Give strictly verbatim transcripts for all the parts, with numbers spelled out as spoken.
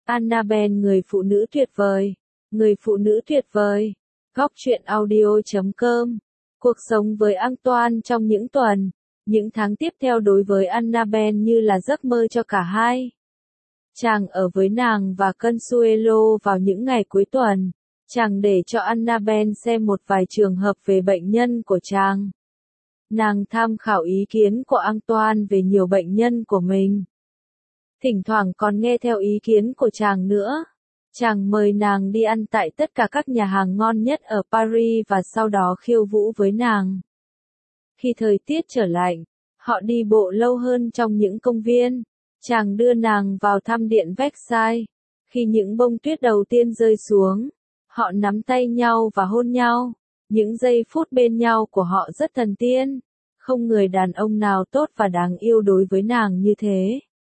Annabelle người phụ nữ tuyệt vời. Người phụ nữ tuyệt vời. Góc truyện audio chấm com. Cuộc sống với Antoine trong những tuần, những tháng tiếp theo đối với Annabelle như là giấc mơ cho cả hai. Chàng ở với nàng và Consuelo vào những ngày cuối tuần. Chàng để cho Annabelle xem một vài trường hợp về bệnh nhân của chàng. Nàng tham khảo ý kiến của Antoine về nhiều bệnh nhân của mình. Thỉnh thoảng còn nghe theo ý kiến của chàng nữa. Chàng mời nàng đi ăn tại tất cả các nhà hàng ngon nhất ở Paris và sau đó khiêu vũ với nàng. Khi thời tiết trở lạnh, họ đi bộ lâu hơn trong những công viên. Chàng đưa nàng vào thăm điện Versailles. Khi những bông tuyết đầu tiên rơi xuống, họ nắm tay nhau và hôn nhau. Những giây phút bên nhau của họ rất thần tiên. Không người đàn ông nào tốt và đáng yêu đối với nàng như thế.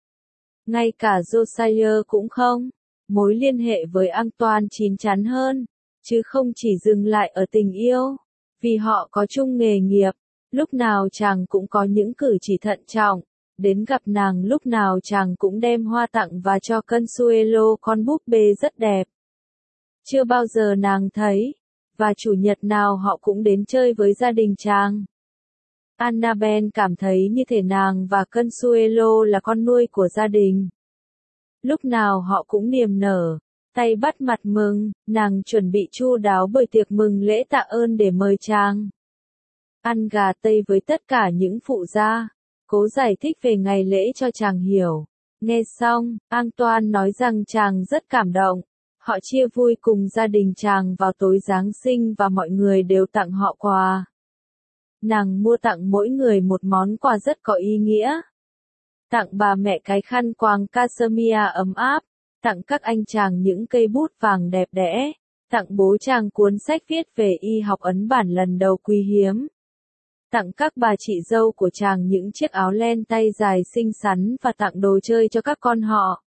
Ngay cả Josiah cũng không. Mối liên hệ với Antoine chín chắn hơn, chứ không chỉ dừng lại ở tình yêu. Vì họ có chung nghề nghiệp, lúc nào chàng cũng có những cử chỉ thận trọng. Đến gặp nàng lúc nào chàng cũng đem hoa tặng và cho Consuelo con búp bê rất đẹp. Chưa bao giờ nàng thấy, và chủ nhật nào họ cũng đến chơi với gia đình chàng. Annabelle cảm thấy như thể nàng và Consuelo là con nuôi của gia đình. Lúc nào họ cũng niềm nở, tay bắt mặt mừng, nàng chuẩn bị chu đáo bởi tiệc mừng lễ tạ ơn để mời chàng. Ăn gà Tây với tất cả những phụ gia, cố giải thích về ngày lễ cho chàng hiểu. Nghe xong, Antoine nói rằng chàng rất cảm động. Họ chia vui cùng gia đình chàng vào tối Giáng sinh và mọi người đều tặng họ quà. Nàng mua tặng mỗi người một món quà rất có ý nghĩa. Tặng bà mẹ cái khăn quàng cashmere ấm áp, tặng các anh chàng những cây bút vàng đẹp đẽ, tặng bố chàng cuốn sách viết về y học ấn bản lần đầu quý hiếm. Tặng các bà chị dâu của chàng những chiếc áo len tay dài xinh xắn và tặng đồ chơi cho các con họ.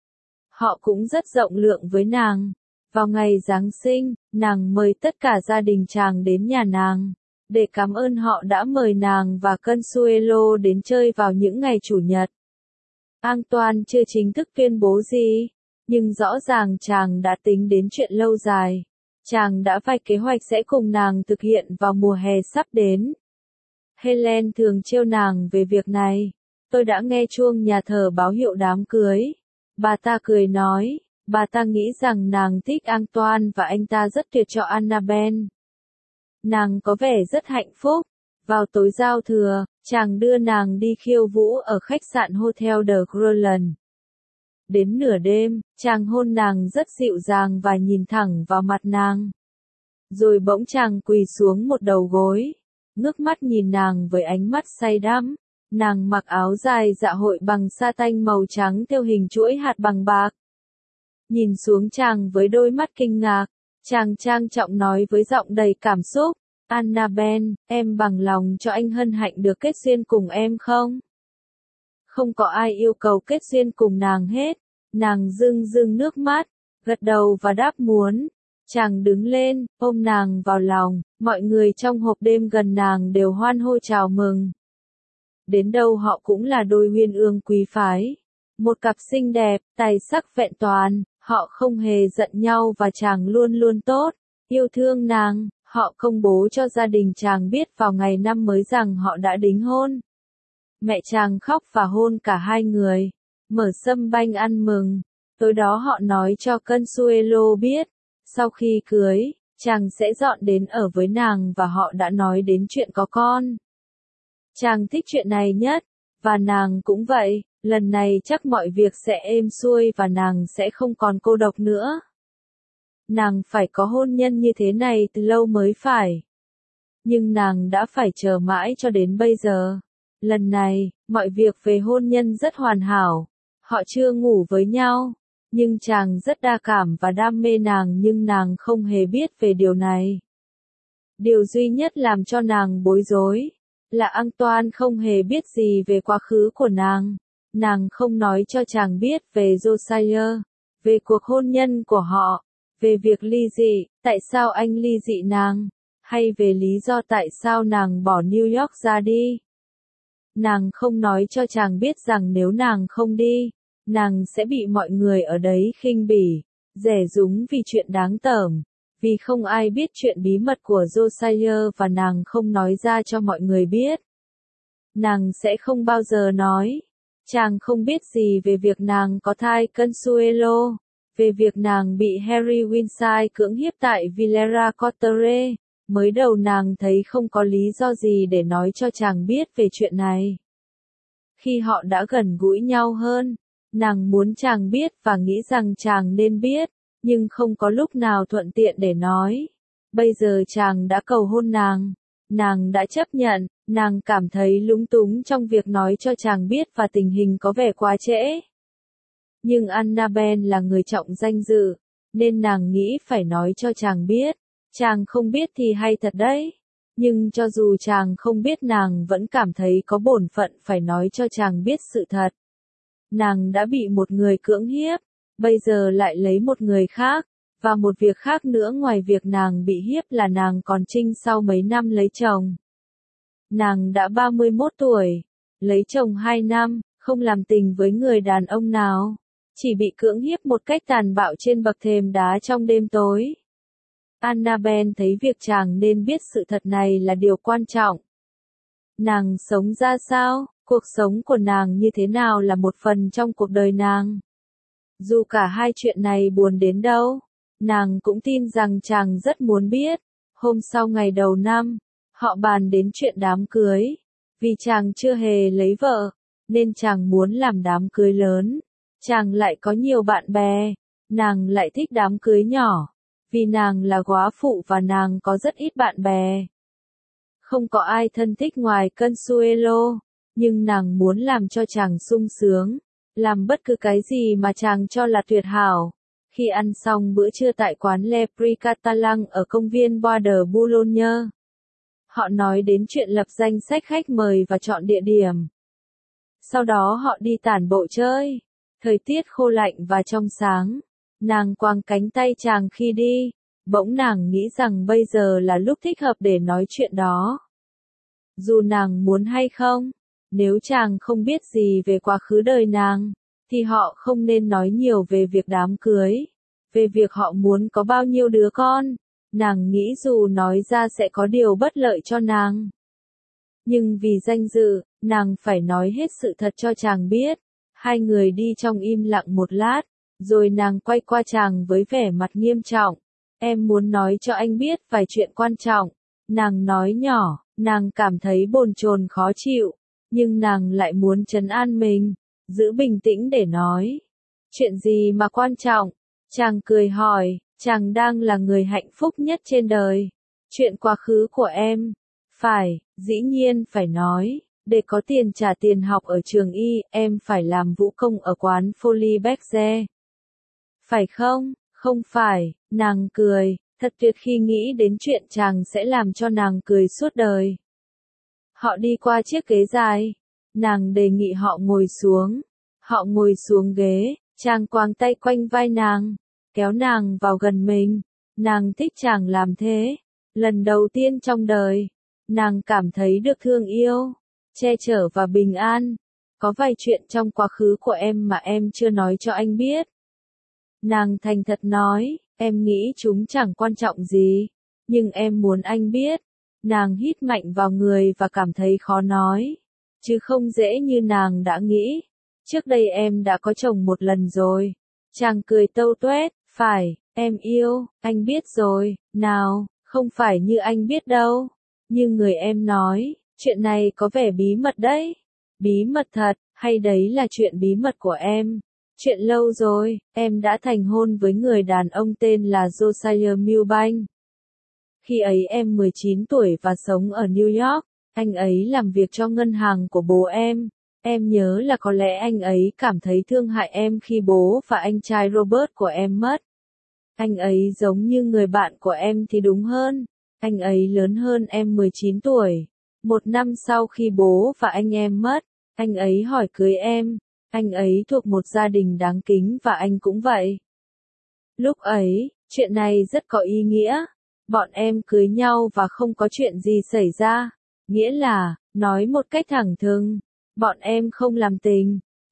Họ cũng rất rộng lượng với nàng. Vào ngày Giáng sinh, nàng mời tất cả gia đình chàng đến nhà nàng. Để cảm ơn họ đã mời nàng và Consuelo đến chơi vào những ngày chủ nhật. Antoine chưa chính thức tuyên bố gì, nhưng rõ ràng chàng đã tính đến chuyện lâu dài. Chàng đã vạch kế hoạch sẽ cùng nàng thực hiện vào mùa hè sắp đến. Helen thường trêu nàng về việc này. Tôi đã nghe chuông nhà thờ báo hiệu đám cưới. Bà ta cười nói, bà ta nghĩ rằng nàng thích Antoine và anh ta rất tuyệt cho Annabelle. Nàng có vẻ rất hạnh phúc. Vào tối giao thừa, chàng đưa nàng đi khiêu vũ ở khách sạn Hotel de Groland. Đến nửa đêm, chàng hôn nàng rất dịu dàng và nhìn thẳng vào mặt nàng. Rồi bỗng chàng quỳ xuống một đầu gối, ngước mắt nhìn nàng với ánh mắt say đắm. Nàng mặc áo dài dạ hội bằng sa tanh màu trắng theo hình chuỗi hạt bằng bạc. Nhìn xuống chàng với đôi mắt kinh ngạc, chàng trang trọng nói với giọng đầy cảm xúc. Annabelle, em bằng lòng cho anh hân hạnh được kết duyên cùng em không? Không có ai yêu cầu kết duyên cùng nàng hết. Nàng rưng rưng nước mắt, gật đầu và đáp muốn. Chàng đứng lên, ôm nàng vào lòng, mọi người trong hộp đêm gần nàng đều hoan hô chào mừng. Đến đâu họ cũng là đôi uyên ương quý phái. Một cặp xinh đẹp, tài sắc vẹn toàn, họ không hề giận nhau và chàng luôn luôn tốt, yêu thương nàng. Họ công bố cho gia đình chàng biết vào ngày năm mới rằng họ đã đính hôn. Mẹ chàng khóc và hôn cả hai người. Mở sâm banh ăn mừng. Tối đó họ nói cho Consuelo biết. Sau khi cưới, chàng sẽ dọn đến ở với nàng và họ đã nói đến chuyện có con. Chàng thích chuyện này nhất. Và nàng cũng vậy. Lần này chắc mọi việc sẽ êm xuôi và nàng sẽ không còn cô độc nữa. Nàng phải có hôn nhân như thế này từ lâu mới phải. Nhưng nàng đã phải chờ mãi cho đến bây giờ. Lần này, mọi việc về hôn nhân rất hoàn hảo. Họ chưa ngủ với nhau. Nhưng chàng rất đa cảm và đam mê nàng nhưng nàng không hề biết về điều này. Điều duy nhất làm cho nàng bối rối là Antoine không hề biết gì về quá khứ của nàng. Nàng không nói cho chàng biết về Josiah, về cuộc hôn nhân của họ. Về việc ly dị, tại sao anh ly dị nàng, hay về lý do tại sao nàng bỏ New York ra đi. Nàng không nói cho chàng biết rằng nếu nàng không đi, nàng sẽ bị mọi người ở đấy khinh bỉ, dè dúng vì chuyện đáng tởm, vì không ai biết chuyện bí mật của Josiah và nàng không nói ra cho mọi người biết. Nàng sẽ không bao giờ nói. Chàng không biết gì về việc nàng có thai Consuelo, về việc nàng bị Harry Winside cưỡng hiếp tại Villera Cottere. Mới đầu nàng thấy không có lý do gì để nói cho chàng biết về chuyện này. Khi họ đã gần gũi nhau hơn, nàng muốn chàng biết và nghĩ rằng chàng nên biết, nhưng không có lúc nào thuận tiện để nói. Bây giờ chàng đã cầu hôn nàng, nàng đã chấp nhận, nàng cảm thấy lúng túng trong việc nói cho chàng biết và tình hình có vẻ quá trễ. Nhưng Annabelle là người trọng danh dự, nên nàng nghĩ phải nói cho chàng biết. Chàng không biết thì hay thật đấy. Nhưng cho dù chàng không biết nàng vẫn cảm thấy có bổn phận phải nói cho chàng biết sự thật. Nàng đã bị một người cưỡng hiếp, bây giờ lại lấy một người khác, và một việc khác nữa ngoài việc nàng bị hiếp là nàng còn trinh sau mấy năm lấy chồng. Nàng đã ba mươi mốt tuổi, lấy chồng hai năm, không làm tình với người đàn ông nào, chỉ bị cưỡng hiếp một cách tàn bạo trên bậc thềm đá trong đêm tối. Annabelle thấy việc chàng nên biết sự thật này là điều quan trọng. Nàng sống ra sao, cuộc sống của nàng như thế nào là một phần trong cuộc đời nàng. Dù cả hai chuyện này buồn đến đâu, nàng cũng tin rằng chàng rất muốn biết. Hôm sau ngày đầu năm, họ bàn đến chuyện đám cưới. Vì chàng chưa hề lấy vợ, nên chàng muốn làm đám cưới lớn. Chàng lại có nhiều bạn bè, nàng lại thích đám cưới nhỏ. Vì nàng là góa phụ và nàng có rất ít bạn bè. Không có ai thân thích ngoài Consuelo, nhưng nàng muốn làm cho chàng sung sướng, làm bất cứ cái gì mà chàng cho là tuyệt hảo. Khi ăn xong bữa trưa tại quán Le Prix Catalan ở công viên Bois de Boulogne, họ nói đến chuyện lập danh sách khách mời và chọn địa điểm. Sau đó họ đi tản bộ chơi. Thời tiết khô lạnh và trong sáng. Nàng quàng cánh tay chàng khi đi, bỗng nàng nghĩ rằng bây giờ là lúc thích hợp để nói chuyện đó. Dù nàng muốn hay không, nếu chàng không biết gì về quá khứ đời nàng, thì họ không nên nói nhiều về việc đám cưới, về việc họ muốn có bao nhiêu đứa con. Nàng nghĩ dù nói ra sẽ có điều bất lợi cho nàng. Nhưng vì danh dự, nàng phải nói hết sự thật cho chàng biết. Hai người đi trong im lặng một lát. Rồi nàng quay qua chàng với vẻ mặt nghiêm trọng. Em muốn nói cho anh biết vài chuyện quan trọng. Nàng nói nhỏ, nàng cảm thấy bồn chồn khó chịu. Nhưng nàng lại muốn trấn an mình, giữ bình tĩnh để nói. Chuyện gì mà quan trọng? Chàng cười hỏi, chàng đang là người hạnh phúc nhất trên đời. Chuyện quá khứ của em. Phải, dĩ nhiên phải nói. Để có tiền trả tiền học ở trường y, em phải làm vũ công ở quán Folie Bergère. Phải không? Không phải, nàng cười, thật tuyệt khi nghĩ đến chuyện chàng sẽ làm cho nàng cười suốt đời. Họ đi qua chiếc ghế dài, nàng đề nghị họ ngồi xuống. Họ ngồi xuống ghế, chàng quàng tay quanh vai nàng, kéo nàng vào gần mình. Nàng thích chàng làm thế. Lần đầu tiên trong đời, nàng cảm thấy được thương yêu, che chở và bình an. Có vài chuyện trong quá khứ của em mà em chưa nói cho anh biết. Nàng thành thật nói, em nghĩ chúng chẳng quan trọng gì, nhưng em muốn anh biết. Nàng hít mạnh vào người và cảm thấy khó nói, chứ không dễ như nàng đã nghĩ. Trước đây em đã có chồng một lần rồi. Chàng cười tâu tuét, phải, em yêu, anh biết rồi, nào, không phải như anh biết đâu. Như người em nói, chuyện này có vẻ bí mật đấy. Bí mật thật, hay đấy là chuyện bí mật của em. Chuyện lâu rồi, em đã thành hôn với người đàn ông tên là Josiah Milbank. Khi ấy em mười chín tuổi và sống ở New York, anh ấy làm việc cho ngân hàng của bố em. Em nhớ là có lẽ anh ấy cảm thấy thương hại em khi bố và anh trai Robert của em mất. Anh ấy giống như người bạn của em thì đúng hơn. Anh ấy lớn hơn em mười chín tuổi. Một năm sau khi bố và anh em mất, anh ấy hỏi cưới em. Anh ấy thuộc một gia đình đáng kính và anh cũng vậy. Lúc ấy, chuyện này rất có ý nghĩa. Bọn em cưới nhau và không có chuyện gì xảy ra. Nghĩa là, nói một cách thẳng thừng, bọn em không làm tình.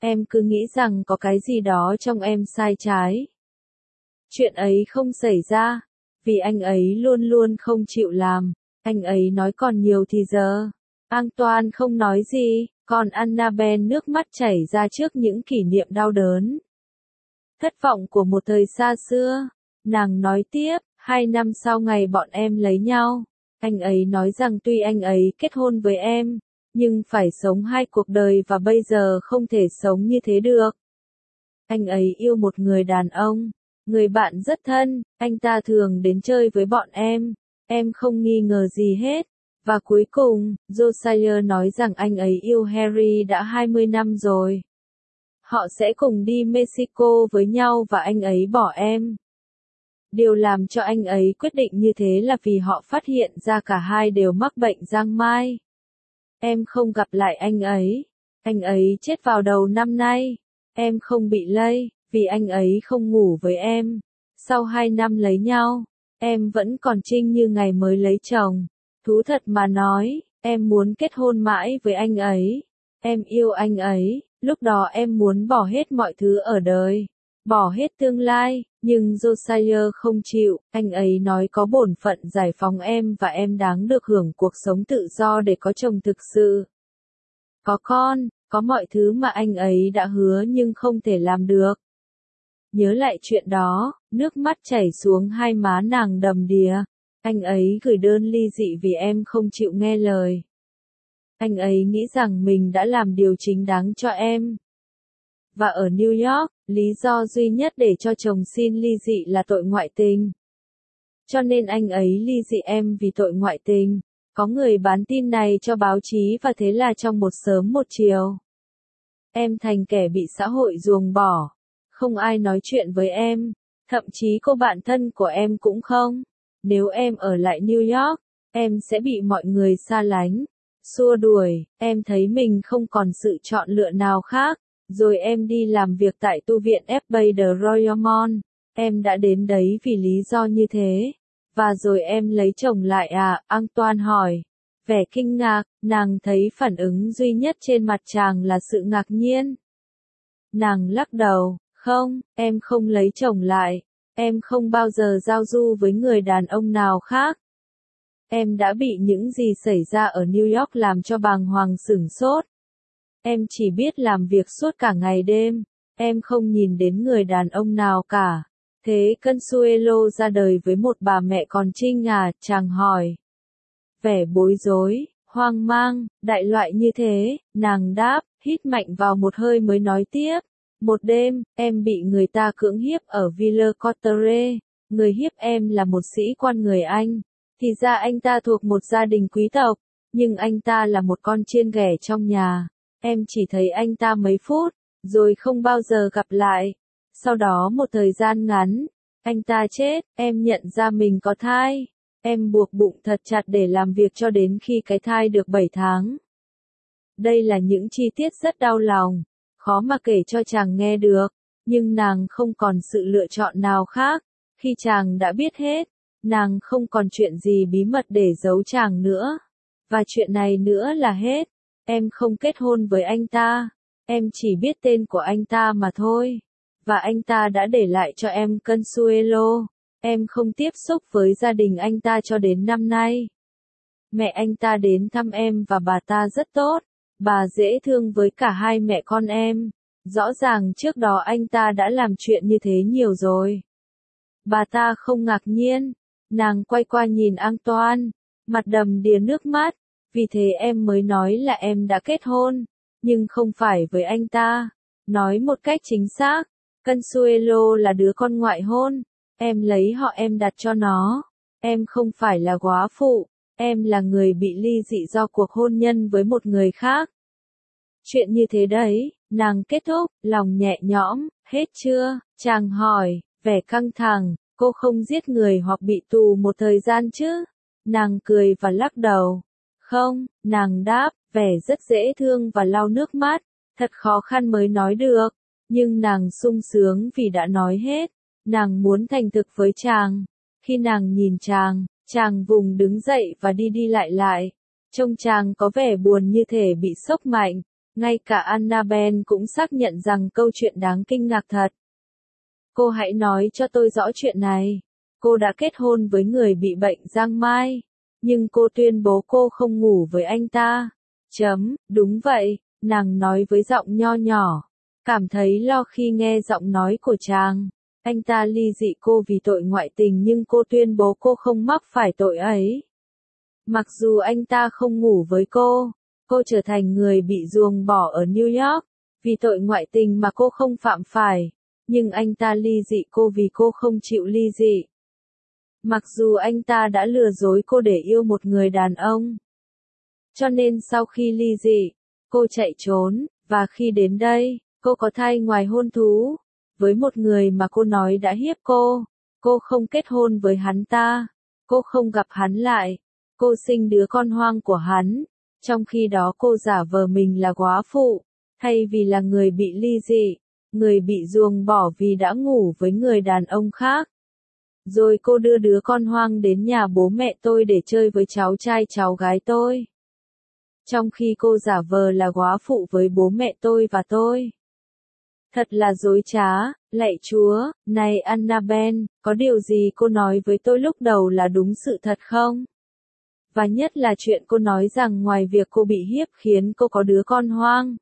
Em cứ nghĩ rằng có cái gì đó trong em sai trái. Chuyện ấy không xảy ra, vì anh ấy luôn luôn không chịu làm. Anh ấy nói còn nhiều thì giờ. Antoine không nói gì, còn Annabelle nước mắt chảy ra trước những kỷ niệm đau đớn. Thất vọng của một thời xa xưa. Nàng nói tiếp, hai năm sau ngày bọn em lấy nhau, anh ấy nói rằng tuy anh ấy kết hôn với em, nhưng phải sống hai cuộc đời và bây giờ không thể sống như thế được. Anh ấy yêu một người đàn ông, người bạn rất thân, anh ta thường đến chơi với bọn em, em không nghi ngờ gì hết. Và cuối cùng, Josiah nói rằng anh ấy yêu Harry đã hai mươi năm rồi. Họ sẽ cùng đi Mexico với nhau và anh ấy bỏ em. Điều làm cho anh ấy quyết định như thế là vì họ phát hiện ra cả hai đều mắc bệnh giang mai. Em không gặp lại anh ấy. Anh ấy chết vào đầu năm nay. Em không bị lây, vì anh ấy không ngủ với em. Sau hai năm lấy nhau, em vẫn còn trinh như ngày mới lấy chồng. Thú thật mà nói, em muốn kết hôn mãi với anh ấy. Em yêu anh ấy, lúc đó em muốn bỏ hết mọi thứ ở đời. Bỏ hết tương lai, nhưng Josiah không chịu, anh ấy nói có bổn phận giải phóng em và em đáng được hưởng cuộc sống tự do để có chồng thực sự. Có con, có mọi thứ mà anh ấy đã hứa nhưng không thể làm được. Nhớ lại chuyện đó, nước mắt chảy xuống hai má nàng đầm đìa. Anh ấy gửi đơn ly dị vì em không chịu nghe lời. Anh ấy nghĩ rằng mình đã làm điều chính đáng cho em. Và ở New York, lý do duy nhất để cho chồng xin ly dị là tội ngoại tình. Cho nên anh ấy ly dị em vì tội ngoại tình. Có người bán tin này cho báo chí và thế là trong một sớm một chiều. Em thành kẻ bị xã hội ruồng bỏ. Không ai nói chuyện với em. Thậm chí cô bạn thân của em cũng không. Nếu em ở lại New York, em sẽ bị mọi người xa lánh, xua đuổi. Em thấy mình không còn sự chọn lựa nào khác. Rồi em đi làm việc tại tu viện ép bê The Royal Mall. Em đã đến đấy vì lý do như thế. Và rồi em lấy chồng lại à? Antoine hỏi. Vẻ kinh ngạc, nàng thấy phản ứng duy nhất trên mặt chàng là sự ngạc nhiên. Nàng lắc đầu, không, em không lấy chồng lại. Em không bao giờ giao du với người đàn ông nào khác. Em đã bị những gì xảy ra ở New York làm cho bàng hoàng sửng sốt. Em chỉ biết làm việc suốt cả ngày đêm. Em không nhìn đến người đàn ông nào cả. Thế Consuelo ra đời với một bà mẹ còn trinh à? Chàng hỏi. Vẻ bối rối, hoang mang, đại loại như thế, nàng đáp, hít mạnh vào một hơi mới nói tiếp. Một đêm, em bị người ta cưỡng hiếp ở Villa Cotere. Người hiếp em là một sĩ quan người Anh. Thì ra anh ta thuộc một gia đình quý tộc, nhưng anh ta là một con chiên ghẻ trong nhà. Em chỉ thấy anh ta mấy phút, rồi không bao giờ gặp lại. Sau đó một thời gian ngắn, anh ta chết, em nhận ra mình có thai. Em buộc bụng thật chặt để làm việc cho đến khi cái thai được bảy tháng. Đây là những chi tiết rất đau lòng, khó mà kể cho chàng nghe được, nhưng nàng không còn sự lựa chọn nào khác. Khi chàng đã biết hết, nàng không còn chuyện gì bí mật để giấu chàng nữa. Và chuyện này nữa là hết. Em không kết hôn với anh ta. Em chỉ biết tên của anh ta mà thôi. Và anh ta đã để lại cho em Consuelo. Em không tiếp xúc với gia đình anh ta cho đến năm nay. Mẹ anh ta đến thăm em và bà ta rất tốt. Bà dễ thương với cả hai mẹ con em. Rõ ràng trước đó anh ta đã làm chuyện như thế nhiều rồi. Bà ta không ngạc nhiên. Nàng quay qua nhìn Antoine, mặt đầm đìa nước mắt. Vì thế em mới nói là em đã kết hôn, nhưng không phải với anh ta. Nói một cách chính xác, Consuelo là đứa con ngoại hôn. Em lấy họ em đặt cho nó. Em không phải là góa phụ. Em là người bị ly dị do cuộc hôn nhân với một người khác. Chuyện như thế đấy, nàng kết thúc, lòng nhẹ nhõm, hết chưa? Chàng hỏi, vẻ căng thẳng, cô không giết người hoặc bị tù một thời gian chứ? Nàng cười và lắc đầu. Không, nàng đáp, vẻ rất dễ thương và lau nước mắt. Thật khó khăn mới nói được. Nhưng nàng sung sướng vì đã nói hết. Nàng muốn thành thực với chàng. Khi nàng nhìn chàng, chàng vùng đứng dậy và đi đi lại lại. Trông chàng có vẻ buồn như thể bị sốc mạnh. Ngay cả Annabelle cũng xác nhận rằng câu chuyện đáng kinh ngạc thật. Cô hãy nói cho tôi rõ chuyện này. Cô đã kết hôn với người bị bệnh giang mai, nhưng cô tuyên bố cô không ngủ với anh ta. Chấm, đúng vậy, nàng nói với giọng nho nhỏ, cảm thấy lo khi nghe giọng nói của chàng. Anh ta ly dị cô vì tội ngoại tình nhưng cô tuyên bố cô không mắc phải tội ấy. Mặc dù anh ta không ngủ với cô, cô trở thành người bị ruồng bỏ ở New York, vì tội ngoại tình mà cô không phạm phải, nhưng anh ta ly dị cô vì cô không chịu ly dị. Mặc dù anh ta đã lừa dối cô để yêu một người đàn ông. Cho nên sau khi ly dị, cô chạy trốn, và khi đến đây, cô có thai ngoài hôn thú, với một người mà cô nói đã hiếp cô. Cô không kết hôn với hắn ta, cô không gặp hắn lại, cô sinh đứa con hoang của hắn, trong khi đó cô giả vờ mình là góa phụ, thay vì là người bị ly dị, người bị ruồng bỏ vì đã ngủ với người đàn ông khác. Rồi cô đưa đứa con hoang đến nhà bố mẹ tôi để chơi với cháu trai cháu gái tôi. Trong khi cô giả vờ là góa phụ với bố mẹ tôi và tôi. Thật là dối trá, lạy Chúa, này Annabelle, có điều gì cô nói với tôi lúc đầu là đúng sự thật không? Và nhất là chuyện cô nói rằng ngoài việc cô bị hiếp khiến cô có đứa con hoang.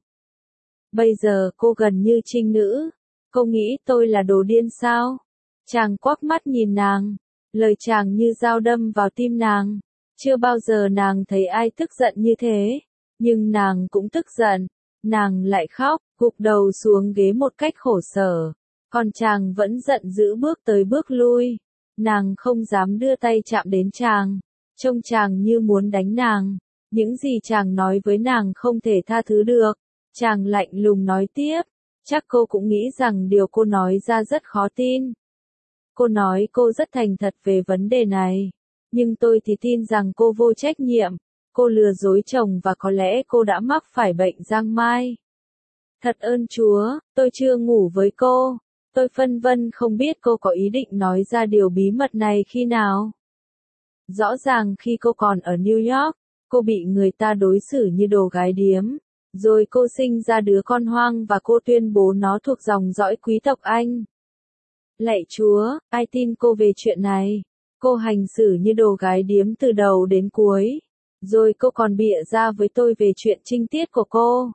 Bây giờ cô gần như trinh nữ. Cô nghĩ tôi là đồ điên sao? Chàng quắc mắt nhìn nàng. Lời chàng như dao đâm vào tim nàng. Chưa bao giờ nàng thấy ai tức giận như thế. Nhưng nàng cũng tức giận. Nàng lại khóc, gục đầu xuống ghế một cách khổ sở. Còn chàng vẫn giận dữ bước tới bước lui. Nàng không dám đưa tay chạm đến chàng. Trông chàng như muốn đánh nàng. Những gì chàng nói với nàng không thể tha thứ được. Chàng lạnh lùng nói tiếp. Chắc cô cũng nghĩ rằng điều cô nói ra rất khó tin. Cô nói cô rất thành thật về vấn đề này. Nhưng tôi thì tin rằng cô vô trách nhiệm. Cô lừa dối chồng và có lẽ cô đã mắc phải bệnh giang mai. Thật ơn Chúa, tôi chưa ngủ với cô. Tôi phân vân không biết cô có ý định nói ra điều bí mật này khi nào. Rõ ràng khi cô còn ở New York, cô bị người ta đối xử như đồ gái điếm. Rồi cô sinh ra đứa con hoang và cô tuyên bố nó thuộc dòng dõi quý tộc Anh. Lạy Chúa, ai tin cô về chuyện này? Cô hành xử như đồ gái điếm từ đầu đến cuối. Rồi cô còn bịa ra với tôi về chuyện trinh tiết của cô.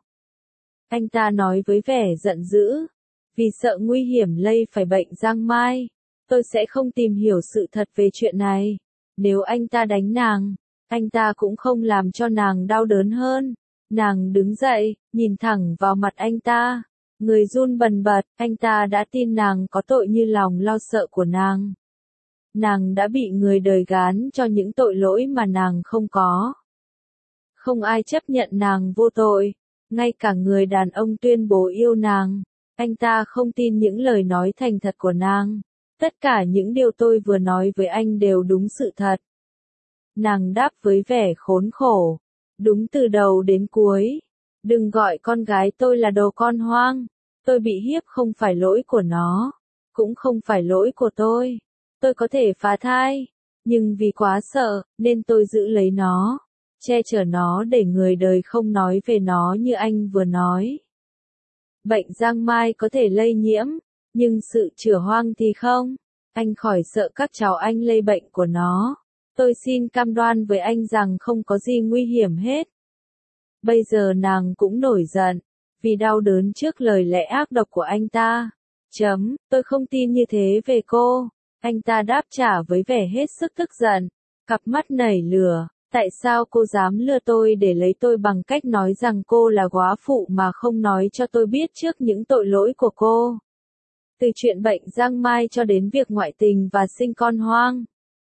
Anh ta nói với vẻ giận dữ. Vì sợ nguy hiểm lây phải bệnh giang mai, tôi sẽ không tìm hiểu sự thật về chuyện này. Nếu anh ta đánh nàng, anh ta cũng không làm cho nàng đau đớn hơn. Nàng đứng dậy, nhìn thẳng vào mặt anh ta. Người run bần bật, anh ta đã tin nàng có tội như lòng lo sợ của nàng. Nàng đã bị người đời gán cho những tội lỗi mà nàng không có. Không ai chấp nhận nàng vô tội, ngay cả người đàn ông tuyên bố yêu nàng. Anh ta không tin những lời nói thành thật của nàng. Tất cả những điều tôi vừa nói với anh đều đúng sự thật. Nàng đáp với vẻ khốn khổ. Đúng từ đầu đến cuối. Đừng gọi con gái tôi là đồ con hoang. Tôi bị hiếp không phải lỗi của nó. Cũng không phải lỗi của tôi. Tôi có thể phá thai. Nhưng vì quá sợ, nên tôi giữ lấy nó. Che chở nó để người đời không nói về nó như anh vừa nói. Bệnh giang mai có thể lây nhiễm. Nhưng sự chữa hoang thì không. Anh khỏi sợ các cháu anh lây bệnh của nó. Tôi xin cam đoan với anh rằng không có gì nguy hiểm hết. Bây giờ nàng cũng nổi giận, vì đau đớn trước lời lẽ ác độc của anh ta. Chấm, tôi không tin như thế về cô. Anh ta đáp trả với vẻ hết sức tức giận, cặp mắt nảy lửa. Tại sao cô dám lừa tôi để lấy tôi bằng cách nói rằng cô là góa phụ mà không nói cho tôi biết trước những tội lỗi của cô? Từ chuyện bệnh giang mai cho đến việc ngoại tình và sinh con hoang.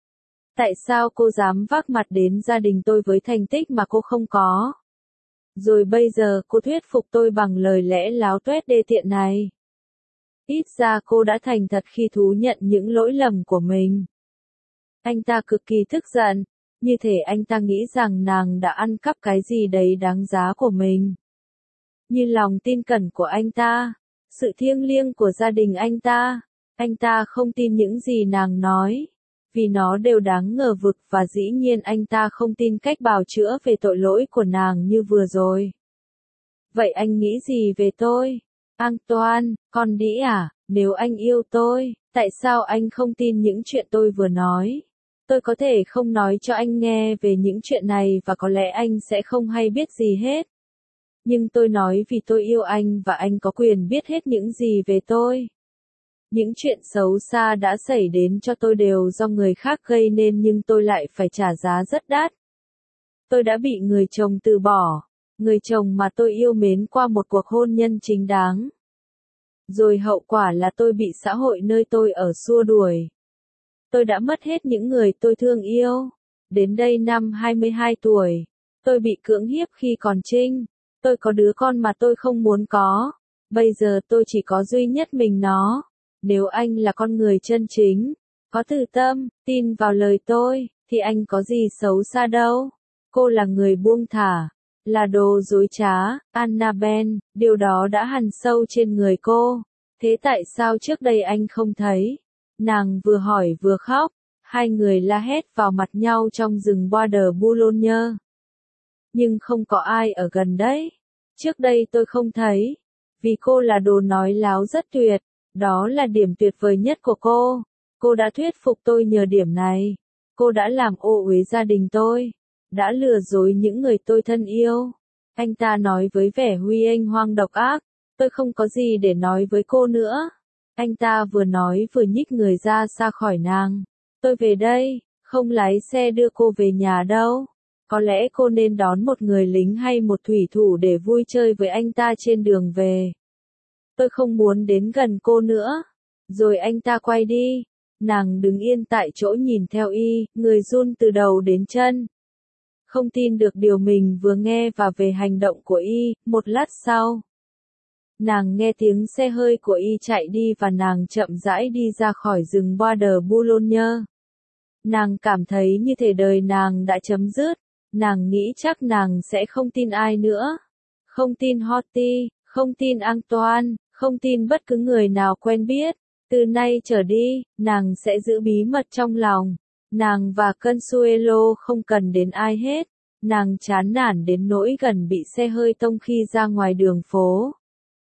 Tại sao cô dám vác mặt đến gia đình tôi với thành tích mà cô không có? Rồi bây giờ cô thuyết phục tôi bằng lời lẽ láo tuét đê tiện này. Ít ra cô đã thành thật khi thú nhận những lỗi lầm của mình. Anh ta cực kỳ tức giận, như thể anh ta nghĩ rằng nàng đã ăn cắp cái gì đấy đáng giá của mình. Như lòng tin cẩn của anh ta, sự thiêng liêng của gia đình anh ta, anh ta không tin những gì nàng nói. Vì nó đều đáng ngờ vực và dĩ nhiên anh ta không tin cách bào chữa về tội lỗi của nàng như vừa rồi. Vậy anh nghĩ gì về tôi? Antoine, con đĩ à, nếu anh yêu tôi, tại sao anh không tin những chuyện tôi vừa nói? Tôi có thể không nói cho anh nghe về những chuyện này và có lẽ anh sẽ không hay biết gì hết. Nhưng tôi nói vì tôi yêu anh và anh có quyền biết hết những gì về tôi. Những chuyện xấu xa đã xảy đến cho tôi đều do người khác gây nên nhưng tôi lại phải trả giá rất đắt. Tôi đã bị người chồng từ bỏ, người chồng mà tôi yêu mến qua một cuộc hôn nhân chính đáng. Rồi hậu quả là tôi bị xã hội nơi tôi ở xua đuổi. Tôi đã mất hết những người tôi thương yêu. Đến đây năm hai mươi hai tuổi, tôi bị cưỡng hiếp khi còn trinh. Tôi có đứa con mà tôi không muốn có. Bây giờ tôi chỉ có duy nhất mình nó. Nếu anh là con người chân chính, có từ tâm, tin vào lời tôi, thì anh có gì xấu xa đâu. Cô là người buông thả, là đồ dối trá, Annabelle, điều đó đã hằn sâu trên người cô. Thế tại sao trước đây anh không thấy? Nàng vừa hỏi vừa khóc, hai người la hét vào mặt nhau trong rừng Bois de Boulogne. Nhưng không có ai ở gần đấy. Trước đây tôi không thấy, vì cô là đồ nói láo rất tuyệt, đó là điểm tuyệt vời nhất của cô. Cô đã thuyết phục tôi nhờ điểm này. Cô đã làm ô uế gia đình tôi, đã lừa dối những người tôi thân yêu. Anh ta nói với vẻ huy anh hoang độc ác, tôi không có gì để nói với cô nữa. Anh ta vừa nói vừa nhích người ra xa khỏi nàng. Tôi về đây, không lái xe đưa cô về nhà đâu. Có lẽ cô nên đón một người lính hay một thủy thủ để vui chơi với anh ta trên đường về. Tôi không muốn đến gần cô nữa. Rồi anh ta quay đi. Nàng đứng yên tại chỗ nhìn theo y, người run từ đầu đến chân. Không tin được điều mình vừa nghe và về hành động của y. Một lát sau, nàng nghe tiếng xe hơi của y chạy đi và nàng chậm rãi đi ra khỏi rừng Bois de Boulogne. Nàng cảm thấy như thể đời nàng đã chấm dứt. Nàng nghĩ chắc nàng sẽ không tin ai nữa. Không tin Horty, không tin Antoine, không tin bất cứ người nào quen biết. Từ nay trở đi, nàng sẽ giữ bí mật trong lòng. Nàng và Consuelo không cần đến ai hết. Nàng chán nản đến nỗi gần bị xe hơi tông khi ra ngoài đường phố.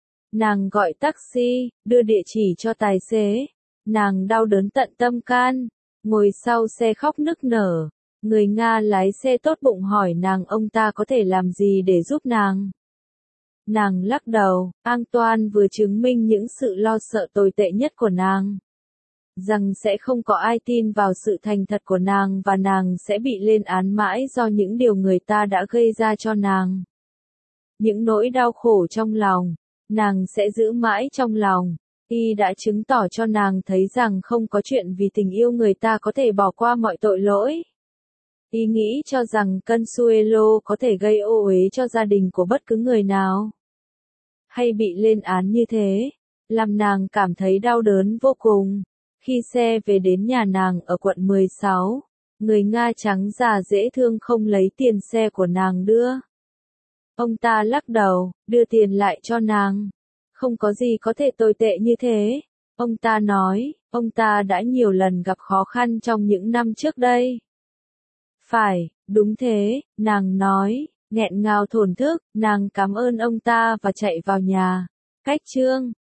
Nàng gọi taxi, đưa địa chỉ cho tài xế. Nàng đau đớn tận tâm can, ngồi sau xe khóc nức nở. Người Nga lái xe tốt bụng hỏi nàng ông ta có thể làm gì để giúp nàng. Nàng lắc đầu, Antoine vừa chứng minh những sự lo sợ tồi tệ nhất của nàng. Rằng sẽ không có ai tin vào sự thành thật của nàng và nàng sẽ bị lên án mãi do những điều người ta đã gây ra cho nàng. Những nỗi đau khổ trong lòng, nàng sẽ giữ mãi trong lòng. Y đã chứng tỏ cho nàng thấy rằng không có chuyện vì tình yêu người ta có thể bỏ qua mọi tội lỗi. Y nghĩ cho rằng Consuelo có thể gây ô uế cho gia đình của bất cứ người nào. Hay bị lên án như thế, làm nàng cảm thấy đau đớn vô cùng. Khi xe về đến nhà nàng ở quận mười sáu, người Nga trắng già dễ thương không lấy tiền xe của nàng đưa. Ông ta lắc đầu, đưa tiền lại cho nàng. Không có gì có thể tồi tệ như thế. Ông ta nói, ông ta đã nhiều lần gặp khó khăn trong những năm trước đây. Phải, đúng thế, nàng nói, nghẹn ngào thổn thức, nàng cảm ơn ông ta và chạy vào nhà. Cách chương